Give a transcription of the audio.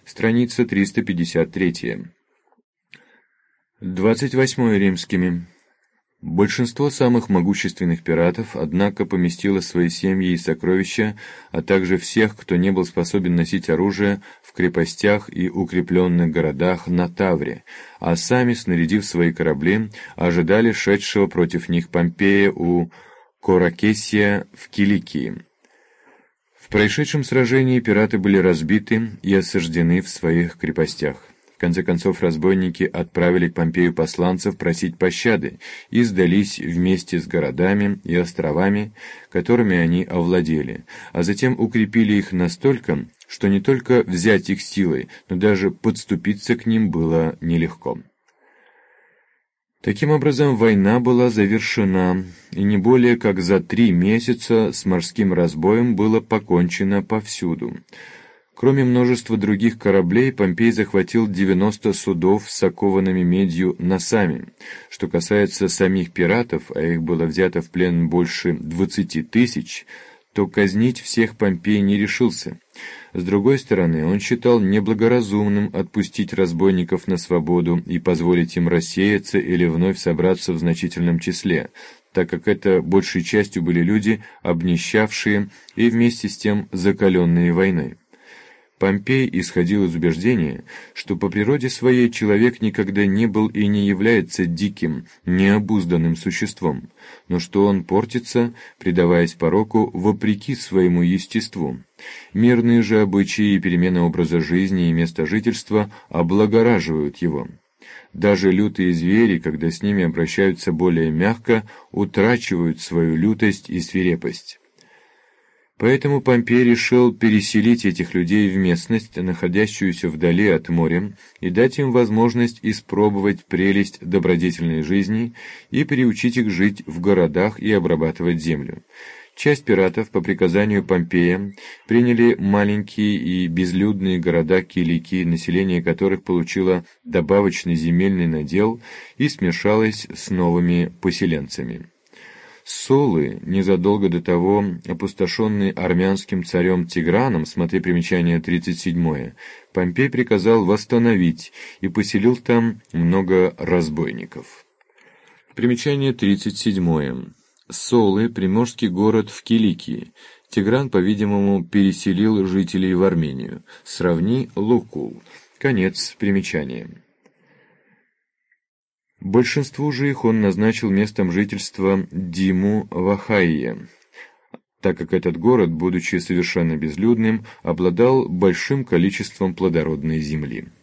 Страница 353. 28 римскими. Большинство самых могущественных пиратов, однако, поместило свои семьи и сокровища, а также всех, кто не был способен носить оружие, в крепостях и укрепленных городах на Тавре, а сами, снарядив свои корабли, ожидали шедшего против них Помпея у Коракесия в Киликии. В происшедшем сражении пираты были разбиты и осаждены в своих крепостях. В конце концов, разбойники отправили к Помпею посланцев просить пощады и сдались вместе с городами и островами, которыми они овладели, а затем укрепили их настолько, что не только взять их силой, но даже подступиться к ним было нелегко. Таким образом, война была завершена, и не более как за 3 месяца с морским разбоем было покончено повсюду. Кроме множества других кораблей, Помпей захватил 90 судов с окованными медью носами. Что касается самих пиратов, а их было взято в плен больше 20 тысяч, то казнить всех Помпей не решился. С другой стороны, он считал неблагоразумным отпустить разбойников на свободу и позволить им рассеяться или вновь собраться в значительном числе, так как это большей частью были люди, обнищавшие и вместе с тем закаленные войной. Помпей исходил из убеждения, что по природе своей человек никогда не был и не является диким, необузданным существом, но что он портится, предаваясь пороку вопреки своему естеству. Мирные же обычаи и перемена образа жизни и места жительства облагораживают его. Даже лютые звери, когда с ними обращаются более мягко, утрачивают свою лютость и свирепость. Поэтому Помпей решил переселить этих людей в местность, находящуюся вдали от моря, и дать им возможность испробовать прелесть добродетельной жизни и приучить их жить в городах и обрабатывать землю. Часть пиратов по приказанию Помпея приняли маленькие и безлюдные города Киликии, население которых получило добавочный земельный надел и смешалось с новыми поселенцами. Солы, незадолго до того опустошенный армянским царем Тиграном, смотри примечание 37, Помпей приказал восстановить и поселил там много разбойников. Примечание 37. Солы – приморский город в Киликии. Тигран, по-видимому, переселил жителей в Армению. Сравни Лукул. Конец примечания. Большинству же их он назначил местом жительства Диму в Ахайе, так как этот город, будучи совершенно безлюдным, обладал большим количеством плодородной земли.